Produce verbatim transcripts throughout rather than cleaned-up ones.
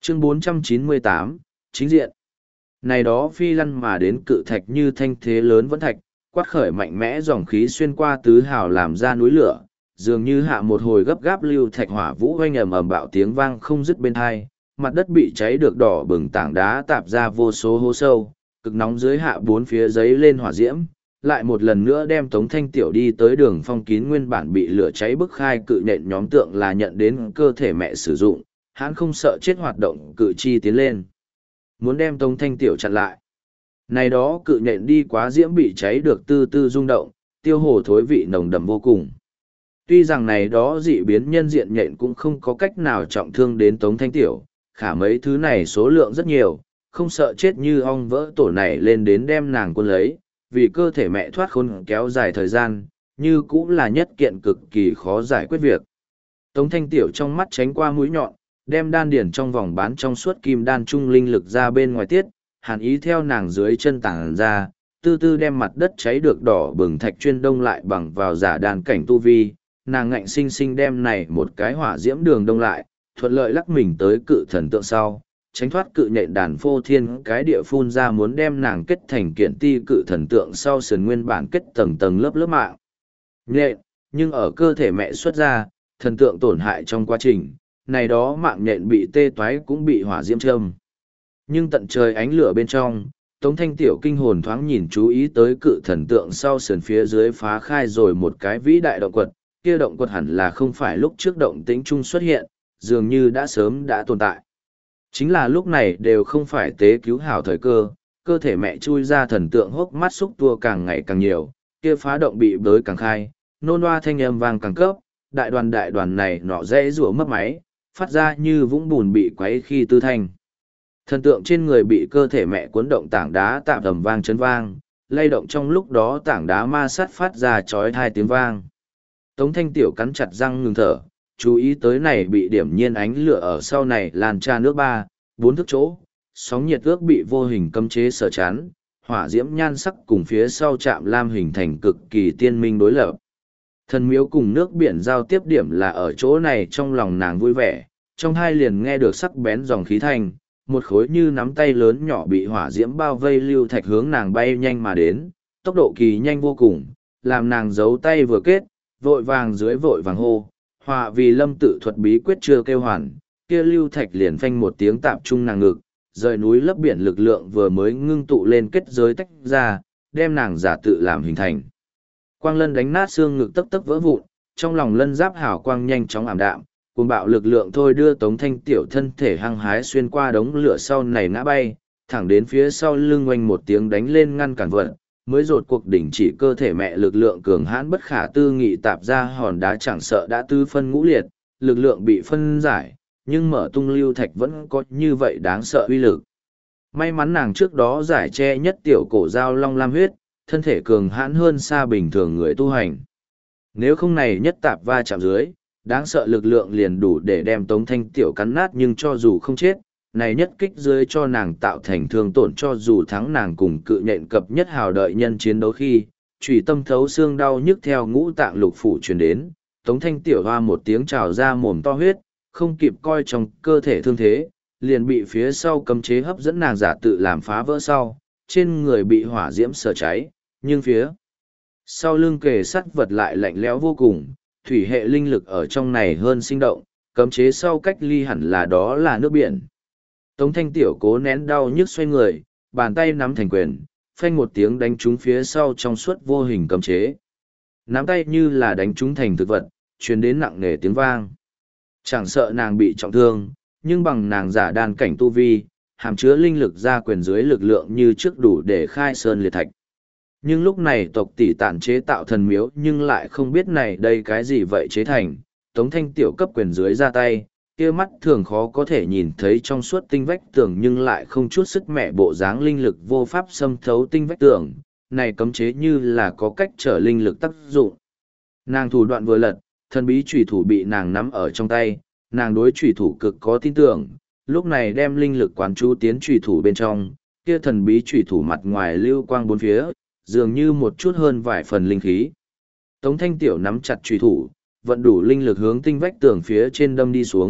Chương bốn trăm chín mươi tám, chính diện. Này đó phi lăn mà đến cự thạch như thanh thế lớn vẫn thạch, quát khởi mạnh mẽ dòng khí xuyên qua tứ hào làm ra núi lửa, dường như hạ một hồi gấp gáp lưu thạch hỏa vũ oanh ầm ầm bạo tiếng vang không dứt bên hai, mặt đất bị cháy được đỏ bừng tảng đá tạp ra vô số hố sâu, cực nóng dưới hạ bốn phía giấy lên hỏa diễm, lại một lần nữa đem Tống Thanh Tiểu đi tới đường phong kín nguyên bản bị lửa cháy bức khai cự nện nhóm tượng là nhận đến cơ thể mẹ sử dụng, hắn không sợ chết hoạt động cự chi tiến lên. Muốn đem Tống Thanh Tiểu chặn lại. Này đó cự nện đi quá diễm bị cháy được tư tư rung động, tiêu hồ thối vị nồng đậm vô cùng. Tuy rằng này đó dị biến nhân diện nhện cũng không có cách nào trọng thương đến Tống Thanh Tiểu, khả mấy thứ này số lượng rất nhiều, không sợ chết như ong vỡ tổ này lên đến đem nàng quân lấy, vì cơ thể mẹ thoát khôn kéo dài thời gian, như cũng là nhất kiện cực kỳ khó giải quyết việc. Tống Thanh Tiểu trong mắt tránh qua mũi nhọn, đem đan điển trong vòng bán trong suốt kim đan trung linh lực ra bên ngoài tiết, hàn ý theo nàng dưới chân tảng ra, tư tư đem mặt đất cháy được đỏ bừng thạch chuyên đông lại bằng vào giả đàn cảnh tu vi, nàng ngạnh sinh sinh đem này một cái hỏa diễm đường đông lại, thuận lợi lắc mình tới cự thần tượng sau, tránh thoát cự nhện đàn phô thiên cái địa phun ra muốn đem nàng kết thành kiện ti cự thần tượng sau sườn nguyên bản kết tầng tầng lớp lớp mạng. Nhện, nhưng ở cơ thể mẹ xuất ra, thần tượng tổn hại trong quá trình, này đó mạng nhện bị tê toái cũng bị hỏa diễm châm. Nhưng tận trời ánh lửa bên trong, Tống Thanh Tiểu kinh hồn thoáng nhìn chú ý tới cự thần tượng sau sườn phía dưới phá khai rồi một cái vĩ đại động quật, kia động quật hẳn là không phải lúc trước động tĩnh trung xuất hiện, dường như đã sớm đã tồn tại. Chính là lúc này đều không phải tế cứu hảo thời cơ, cơ thể mẹ chui ra thần tượng hốc mắt xúc tua càng ngày càng nhiều, kia phá động bị bới càng khai, nôn hoa thanh âm vang càng cấp, đại đoàn đại đoàn này nọ dễ rủa mất máy, phát ra như vũng bùn bị quấy khi tư thanh. Thần tượng trên người bị cơ thể mẹ cuốn động tảng đá tạm tầm vang chấn vang, lay động trong lúc đó tảng đá ma sát phát ra chói tai tiếng vang. Tống Thanh Tiểu cắn chặt răng ngừng thở, chú ý tới này bị điểm nhiên ánh lửa ở sau này lan tra nước ba, bốn thước chỗ, sóng nhiệt ước bị vô hình cấm chế sở chán, hỏa diễm nhan sắc cùng phía sau chạm lam hình thành cực kỳ tiên minh đối lập. Thần miếu cùng nước biển giao tiếp điểm là ở chỗ này trong lòng nàng vui vẻ, trong hai liền nghe được sắc bén dòng khí thanh, một khối như nắm tay lớn nhỏ bị hỏa diễm bao vây lưu thạch hướng nàng bay nhanh mà đến, tốc độ kỳ nhanh vô cùng, làm nàng giấu tay vừa kết, vội vàng dưới vội vàng hô, họa vì lâm tự thuật bí quyết chưa kêu hoàn, kia lưu thạch liền phanh một tiếng tạp trung nàng ngực, rời núi lấp biển lực lượng vừa mới ngưng tụ lên kết giới tách ra, đem nàng giả tự làm hình thành. Quang lân đánh nát xương ngực tấc tấc vỡ vụn, trong lòng lân giáp hào quang nhanh chóng ảm đạm, cuồng bạo lực lượng thôi đưa Tống Thanh Tiểu thân thể hăng hái xuyên qua đống lửa sau này ngã bay, thẳng đến phía sau lưng oanh một tiếng đánh lên ngăn cản vận, mới rột cuộc đỉnh chỉ cơ thể mẹ lực lượng cường hãn bất khả tư nghị tạp ra hòn đá chẳng sợ đã tư phân ngũ liệt, lực lượng bị phân giải, nhưng mở tung lưu thạch vẫn có như vậy đáng sợ uy lực. May mắn nàng trước đó giải che nhất tiểu cổ dao long lam huyết, thân thể cường hãn hơn xa bình thường người tu hành. Nếu không này nhất tạp va chạm dưới, đáng sợ lực lượng liền đủ để đem Tống Thanh Tiểu cắn nát nhưng cho dù không chết, này nhất kích dưới cho nàng tạo thành thương tổn cho dù thắng nàng cùng cự nhện cập nhất hào đợi nhân chiến đấu khi, chủy tâm thấu xương đau nhức theo ngũ tạng lục phủ truyền đến, Tống Thanh Tiểu hoa một tiếng trào ra mồm to huyết, không kịp coi trong cơ thể thương thế, liền bị phía sau cấm chế hấp dẫn nàng giả tự làm phá vỡ sau, trên người bị hỏa diễm sở cháy, nhưng phía sau lưng kề sắt vật lại lạnh lẽo vô cùng, thủy hệ linh lực ở trong này hơn sinh động, cấm chế sau cách ly hẳn là đó là nước biển. Tống Thanh Tiểu cố nén đau nhức xoay người, bàn tay nắm thành quyền, phanh một tiếng đánh trúng phía sau trong suốt vô hình cấm chế. Nắm tay như là đánh trúng thành thực vật, truyền đến nặng nề tiếng vang. Chẳng sợ nàng bị trọng thương, nhưng bằng nàng giả đan cảnh tu vi, hàm chứa linh lực ra quyền dưới lực lượng như trước đủ để khai sơn liệt thạch. Nhưng lúc này tộc tỷ tản chế tạo thần miếu nhưng lại không biết này đây cái gì vậy chế thành, Tống Thanh Tiểu cấp quyền dưới ra tay, kia mắt thường khó có thể nhìn thấy trong suốt tinh vách tường nhưng lại không chút sức mẹ bộ dáng linh lực vô pháp xâm thấu tinh vách tường, này cấm chế như là có cách trở linh lực tác dụng. Nàng thủ đoạn vừa lật, thần bí chủy thủ bị nàng nắm ở trong tay, nàng đối chủy thủ cực có tin tưởng, lúc này đem linh lực quán chú tiến chủy thủ bên trong, kia thần bí chủy thủ mặt ngoài lưu quang bốn phía, dường như một chút hơn vài phần linh khí. Tống Thanh Tiểu nắm chặt chủy thủ, vận đủ linh lực hướng tinh vách tường phía trên đâm đi xuống,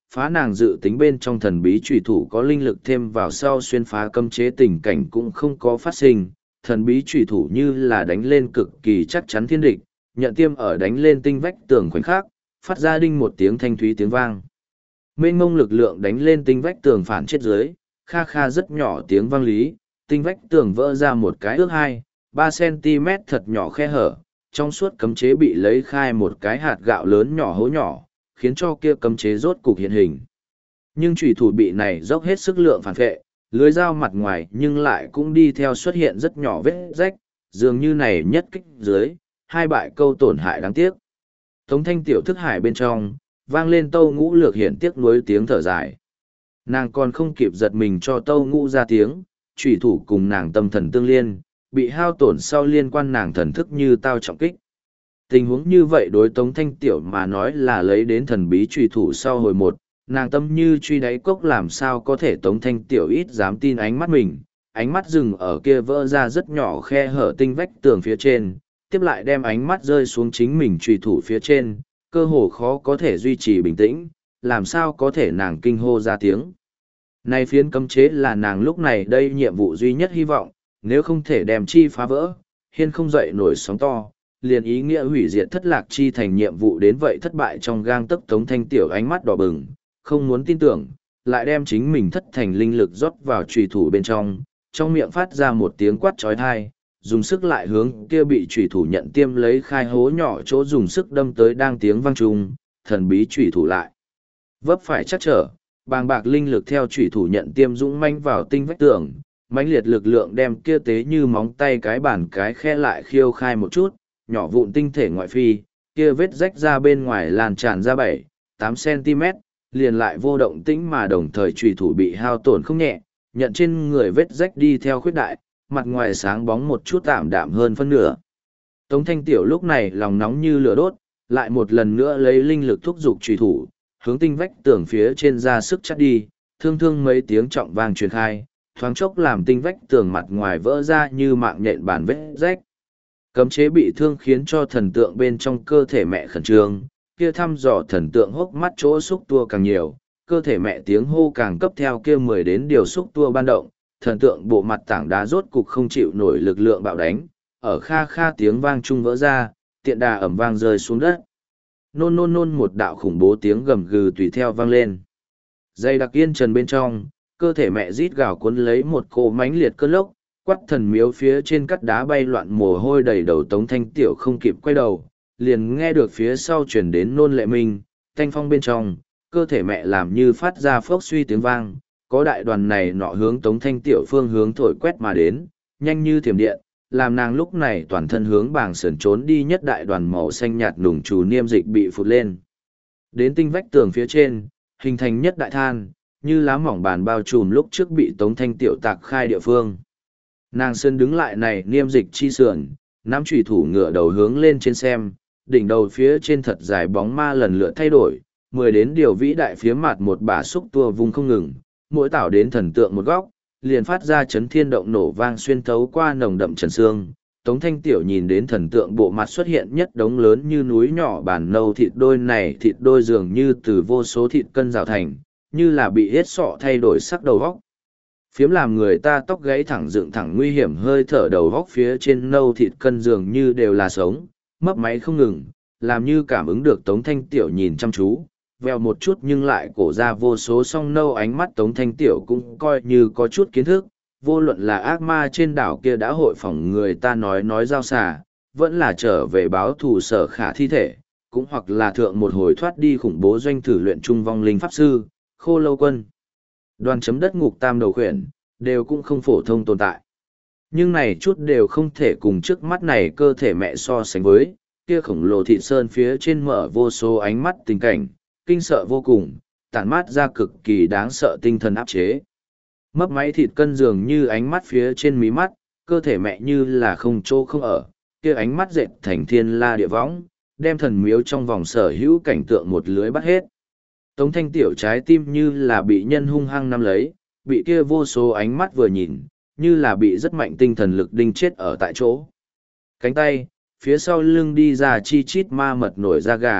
phá nàng dự tính bên trong thần bí trùy thủ có linh lực thêm vào sau xuyên phá cấm chế tình cảnh cũng không có phát sinh, thần bí trùy thủ như là đánh lên cực kỳ chắc chắn thiên địch, nhận tiêm ở đánh lên tinh vách tường khoảnh khắc, phát ra đinh một tiếng thanh thúy tiếng vang. Mênh mông lực lượng đánh lên tinh vách tường phản chết dưới, kha kha rất nhỏ tiếng vang lý, tinh vách tường vỡ ra một cái ước hai, ba cm thật nhỏ khe hở, trong suốt cấm chế bị lấy khai một cái hạt gạo lớn nhỏ hố nhỏ, khiến cho kia cấm chế rốt cục hiện hình. Nhưng chủy thủ bị này dốc hết sức lượng phản vệ, lưới dao mặt ngoài nhưng lại cũng đi theo xuất hiện rất nhỏ vết rách, dường như này nhất kích dưới, hai bại câu tổn hại đáng tiếc. Tống Thanh tiểu thức hải bên trong, vang lên Tâu Ngũ Lược hiện tiếc nuối tiếng thở dài. Nàng còn không kịp giật mình cho Tâu Ngũ ra tiếng, chủy thủ cùng nàng tâm thần tương liên, bị hao tổn sau liên quan nàng thần thức như tao trọng kích. Tình huống như vậy đối Tống Thanh tiểu mà nói là lấy đến thần bí chủy thủ sau hồi một, nàng tâm như truy đáy cốc làm sao có thể Tống Thanh tiểu ít dám tin ánh mắt mình, ánh mắt dừng ở kia vỡ ra rất nhỏ khe hở tinh vách tường phía trên, tiếp lại đem ánh mắt rơi xuống chính mình chủy thủ phía trên, cơ hồ khó có thể duy trì bình tĩnh, làm sao có thể nàng kinh hô ra tiếng. Này phiến cấm chế là nàng lúc này đây nhiệm vụ duy nhất hy vọng, nếu không thể đem chi phá vỡ, hiên không dậy nổi sóng to, liền ý nghĩa hủy diệt thất lạc chi thành nhiệm vụ đến vậy thất bại trong gang tấc. Tống Thanh tiểu ánh mắt đỏ bừng, không muốn tin tưởng, lại đem chính mình thất thành linh lực rót vào chủy thủ bên trong, trong miệng phát ra một tiếng quát chói tai, dùng sức lại hướng kia bị chủy thủ nhận tiêm lấy khai hố nhỏ chỗ dùng sức đâm tới đang tiếng vang trùng, thần bí chủy thủ lại vấp phải chắc trở, bàng bạc linh lực theo chủy thủ nhận tiêm dũng manh vào tinh vách tường, mãnh liệt lực lượng đem kia tế như móng tay cái bản cái khe lại khiêu khai một chút, nhỏ vụn tinh thể ngoại phi, kia vết rách ra bên ngoài lan tràn ra bảy, tám cm, liền lại vô động tĩnh mà đồng thời chủy thủ bị hao tổn không nhẹ, nhận trên người vết rách đi theo khuyết đại, mặt ngoài sáng bóng một chút tạm đạm hơn phân nửa. Tống Thanh tiểu lúc này lòng nóng như lửa đốt, lại một lần nữa lấy linh lực thúc giục chủy thủ, hướng tinh vách tường phía trên ra sức chắt đi, thương thương mấy tiếng trọng vang truyền khai, thoáng chốc làm tinh vách tường mặt ngoài vỡ ra như mạng nhện bản vết rách. Cấm chế bị thương khiến cho thần tượng bên trong cơ thể mẹ khẩn trương, kia thăm dò thần tượng hốc mắt chỗ xúc tua càng nhiều, cơ thể mẹ tiếng hô càng cấp theo kia mười đến điều xúc tua ban động, thần tượng bộ mặt tảng đá rốt cục không chịu nổi lực lượng bạo đánh, ở kha kha tiếng vang trung vỡ ra, tiện đà ẩm vang rơi xuống đất. Nôn nôn nôn một đạo khủng bố tiếng gầm gừ tùy theo vang lên. Dây đặc yên trần bên trong, cơ thể mẹ rít gào cuốn lấy một cỗ mãnh liệt cơn lốc, quắt thần miếu phía trên cắt đá bay loạn mồ hôi đầy đầu. Tống Thanh tiểu không kịp quay đầu, liền nghe được phía sau chuyển đến nôn lệ minh, thanh phong bên trong, cơ thể mẹ làm như phát ra phốc suy tiếng vang, có đại đoàn này nọ hướng Tống Thanh tiểu phương hướng thổi quét mà đến, nhanh như thiểm điện, làm nàng lúc này toàn thân hướng bàng sườn trốn đi nhất đại đoàn màu xanh nhạt nùng trù niêm dịch bị phụt lên. Đến tinh vách tường phía trên, hình thành nhất đại than, như lá mỏng bàn bao trùm lúc trước bị Tống Thanh tiểu tạc khai địa phương. Nàng sơn đứng lại này niêm dịch chi sườn, nắm chủy thủ ngựa đầu hướng lên trên xem, đỉnh đầu phía trên thật dài bóng ma lần lượt thay đổi, mười đến điều vĩ đại phía mặt một bả xúc tua vùng không ngừng, mỗi tảo đến thần tượng một góc, liền phát ra chấn thiên động nổ vang xuyên thấu qua nồng đậm trần xương. Tống Thanh tiểu nhìn đến thần tượng bộ mặt xuất hiện nhất đống lớn như núi nhỏ bản nâu thịt đôi, này thịt đôi dường như từ vô số thịt cân rào thành, như là bị hết sọ thay đổi sắc đầu góc. Phiếm làm người ta tóc gãy thẳng dựng thẳng, nguy hiểm hơi thở đầu góc phía trên nâu thịt cân dường như đều là sống, mấp máy không ngừng, làm như cảm ứng được Tống Thanh tiểu nhìn chăm chú, vèo một chút nhưng lại cổ ra vô số song nâu ánh mắt. Tống Thanh tiểu cũng coi như có chút kiến thức, vô luận là ác ma trên đảo kia đã hội phỏng người ta nói nói giao xà, vẫn là trở về báo thù Sở Khả thi thể, cũng hoặc là thượng một hồi thoát đi khủng bố doanh thử luyện trung vong linh pháp sư, Khô Lâu Quân. Đoàn chấm đất ngục tam đầu khuyển, đều cũng không phổ thông tồn tại. Nhưng này chút đều không thể cùng trước mắt này cơ thể mẹ so sánh với, kia khổng lồ thịt sơn phía trên mở vô số ánh mắt tình cảnh, kinh sợ vô cùng, tản mát ra cực kỳ đáng sợ tinh thần áp chế. Mấp máy thịt cân dường như ánh mắt phía trên mí mắt, cơ thể mẹ như là không chỗ không ở, kia ánh mắt dệt thành thiên la địa võng, đem thần miếu trong vòng sở hữu cảnh tượng một lưới bắt hết. Tống Thanh tiểu trái tim như là bị nhân hung hăng nắm lấy, bị kia vô số ánh mắt vừa nhìn, như là bị rất mạnh tinh thần lực đinh chết ở tại chỗ. Cánh tay, phía sau lưng đi ra chi chít ma mật nổi da gà,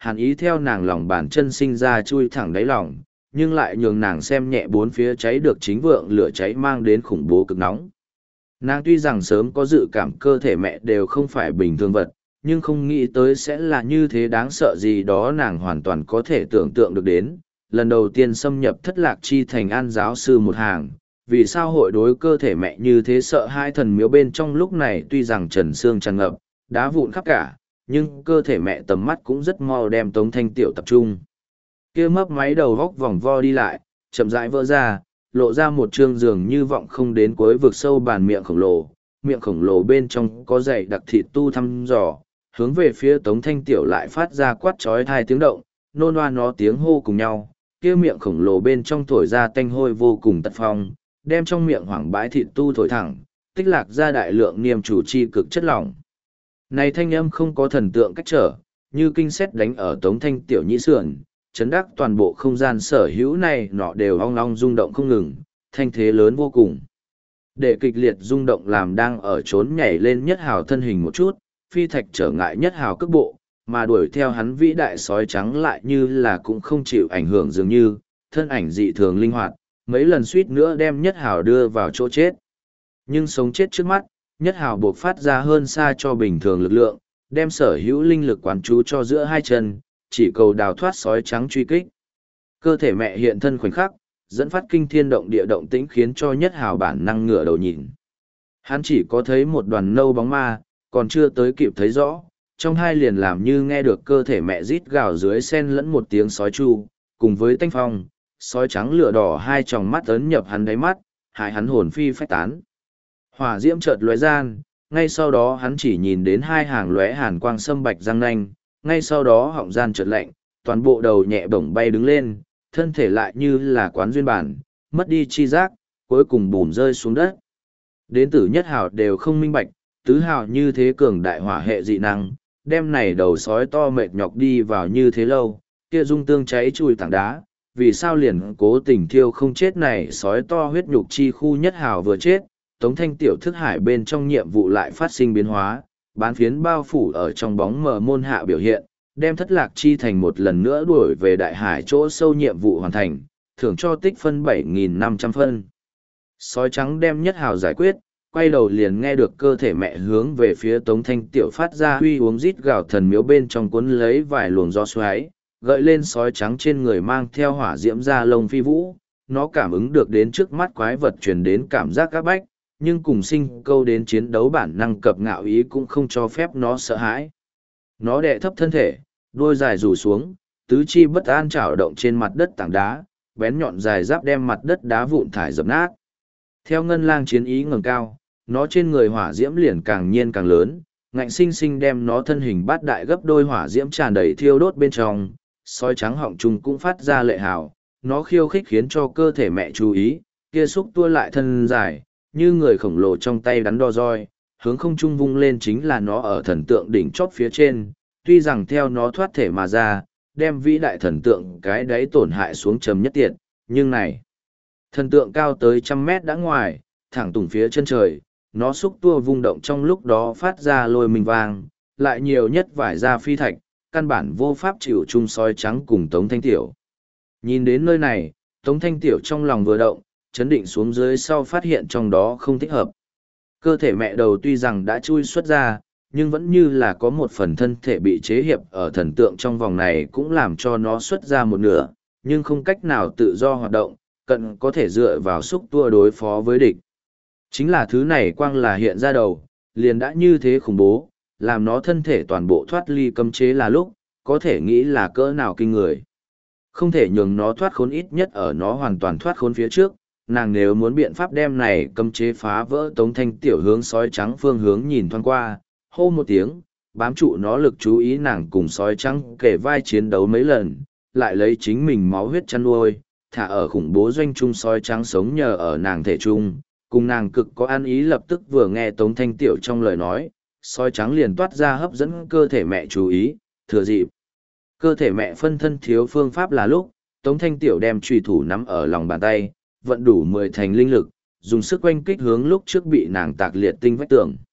hàn ý theo nàng lòng bàn chân sinh ra chui thẳng đáy lòng, nhưng lại nhường nàng xem nhẹ bốn phía cháy được chính vượng lửa cháy mang đến khủng bố cực nóng. Nàng tuy rằng sớm có dự cảm cơ thể mẹ đều không phải bình thường vật, nhưng không nghĩ tới sẽ là như thế đáng sợ gì đó nàng hoàn toàn có thể tưởng tượng được đến. Lần đầu tiên xâm nhập thất lạc chi thành an giáo sư một hàng, vì sao hội đối cơ thể mẹ như thế sợ hai thần miếu bên trong lúc này tuy rằng trần xương tràn ngập, đá vụn khắp cả, nhưng cơ thể mẹ tầm mắt cũng rất mau đem Tống Thanh Tiểu tập trung. Kia mấp máy đầu góc vòng vo đi lại, chậm rãi vỡ ra, lộ ra một trương giường như vọng không đến cuối vực sâu bàn miệng khổng lồ, miệng khổng lồ bên trong có dày đặc thịt tu thăm dò, hướng về phía Tống Thanh Tiểu lại phát ra quát chói tai tiếng động, nôn oa nó tiếng hô cùng nhau, kia miệng khổng lồ bên trong thổi ra tanh hôi vô cùng tật phong, đem trong miệng hoảng bãi thịt tu thổi thẳng, tích lạc ra đại lượng niềm chủ chi cực chất lỏng. Này thanh âm không có thần tượng cách trở, như kinh sét đánh ở Tống Thanh Tiểu nhĩ sườn, chấn đắc toàn bộ không gian sở hữu này nọ đều ong ong rung động không ngừng, thanh thế lớn vô cùng. Để kịch liệt rung động làm đang ở trốn nhảy lên Nhất Hào thân hình một chút, phi thạch trở ngại Nhất Hào cước bộ, mà đuổi theo hắn vĩ đại sói trắng lại như là cũng không chịu ảnh hưởng dường như, thân ảnh dị thường linh hoạt, mấy lần suýt nữa đem Nhất Hào đưa vào chỗ chết. Nhưng sống chết trước mắt, Nhất Hào buộc phát ra hơn xa cho bình thường lực lượng, đem sở hữu linh lực quán chú cho giữa hai chân, chỉ cầu đào thoát sói trắng truy kích. Cơ thể mẹ hiện thân khoảnh khắc, dẫn phát kinh thiên động địa động tĩnh khiến cho Nhất Hào bản năng ngửa đầu nhìn. Hắn chỉ có thấy một đoàn nâu bóng ma, còn chưa tới kịp thấy rõ, trong hai liền làm như nghe được cơ thể mẹ rít gào dưới sen lẫn một tiếng sói chu, cùng với tanh phong, sói trắng lửa đỏ hai tròng mắt ấn nhập hắn đáy mắt, hại hắn hồn phi phách tán. Hỏa diễm chợt lóe gian, ngay sau đó hắn chỉ nhìn đến hai hàng lóe hàn quang sâm bạch răng nanh, ngay sau đó họng gian chợt lạnh, toàn bộ đầu nhẹ bổng bay đứng lên, thân thể lại như là quán duyên bản, mất đi chi giác, cuối cùng bùm rơi xuống đất. Đến tử Nhất Hào đều không minh bạch, tứ hào như thế cường đại hỏa hệ dị năng, đem này đầu sói to mệt nhọc đi vào như thế lâu, kia dung tương cháy chui tảng đá, vì sao liền cố tình thiêu không chết này sói to huyết nhục chi khu Nhất Hào vừa chết, Tống Thanh Tiểu thức hải bên trong nhiệm vụ lại phát sinh biến hóa, bán phiến bao phủ ở trong bóng mờ môn hạ biểu hiện, đem thất lạc chi thành một lần nữa đuổi về đại hải chỗ sâu nhiệm vụ hoàn thành, thưởng cho tích phân bảy nghìn năm trăm phân. Sói trắng đem Nhất Hào giải quyết, quay đầu liền nghe được cơ thể mẹ hướng về phía Tống Thanh Tiểu phát ra huy uống rít gào thần miếu bên trong cuốn lấy vài luồng gió xoáy, gợi lên sói trắng trên người mang theo hỏa diễm ra lông phi vũ, nó cảm ứng được đến trước mắt quái vật truyền đến cảm giác áp bách, nhưng cùng sinh câu đến chiến đấu bản năng cập ngạo ý cũng không cho phép nó sợ hãi. Nó đè thấp thân thể, đuôi dài rủ xuống, tứ chi bất an trảo động trên mặt đất tảng đá, bén nhọn dài giáp đem mặt đất đá vụn thải dập nát. Theo ngân lang chiến ý ngẩng cao, nó trên người hỏa diễm liền càng nhiên càng lớn, ngạnh sinh sinh đem nó thân hình bát đại gấp đôi hỏa diễm tràn đầy thiêu đốt bên trong, sói trắng họng trùng cũng phát ra lệ hào, nó khiêu khích khiến cho cơ thể mẹ chú ý, kia xúc tua lại thân dài, như người khổng lồ trong tay đắn đo roi, hướng không trung vung lên chính là nó ở thần tượng đỉnh chót phía trên, tuy rằng theo nó thoát thể mà ra, đem vĩ đại thần tượng cái đáy tổn hại xuống trầm nhất tiệt, nhưng này, thần tượng cao tới trăm mét đã ngoài, thẳng tùng phía chân trời, nó xúc tua vung động trong lúc đó phát ra lôi mình vang, lại nhiều nhất vải ra phi thạch, căn bản vô pháp chịu chung sói trắng cùng Tống Thanh Tiểu. Nhìn đến nơi này, Tống Thanh Tiểu trong lòng vừa động, chấn định xuống dưới sau phát hiện trong đó không thích hợp. Cơ thể mẹ đầu tuy rằng đã chui xuất ra, nhưng vẫn như là có một phần thân thể bị chế hiệp ở thần tượng trong vòng này cũng làm cho nó xuất ra một nửa, nhưng không cách nào tự do hoạt động, cận có thể dựa vào xúc tua đối phó với địch. Chính là thứ này quang là hiện ra đầu, liền đã như thế khủng bố, làm nó thân thể toàn bộ thoát ly cấm chế là lúc, có thể nghĩ là cỡ nào kinh người. Không thể nhường nó thoát khốn ít nhất ở nó hoàn toàn thoát khốn phía trước, nàng nếu muốn biện pháp đem này cấm chế phá vỡ Tống Thanh Tiểu hướng sói trắng phương hướng nhìn thoáng qua, hô một tiếng, bám trụ nó lực chú ý nàng cùng sói trắng kể vai chiến đấu mấy lần, lại lấy chính mình máu huyết chăn nuôi, thả ở khủng bố doanh trung sói trắng sống nhờ ở nàng thể trung, cùng nàng cực có an ý lập tức vừa nghe Tống Thanh Tiểu trong lời nói, sói trắng liền toát ra hấp dẫn cơ thể mẹ chú ý, thừa dịp. Cơ thể mẹ phân thân thiếu phương pháp là lúc, Tống Thanh Tiểu đem chùy thủ nắm ở lòng bàn tay, vận đủ mười thành linh lực, dùng sức oanh kích hướng lúc trước bị nàng tạc liệt tinh vách tường.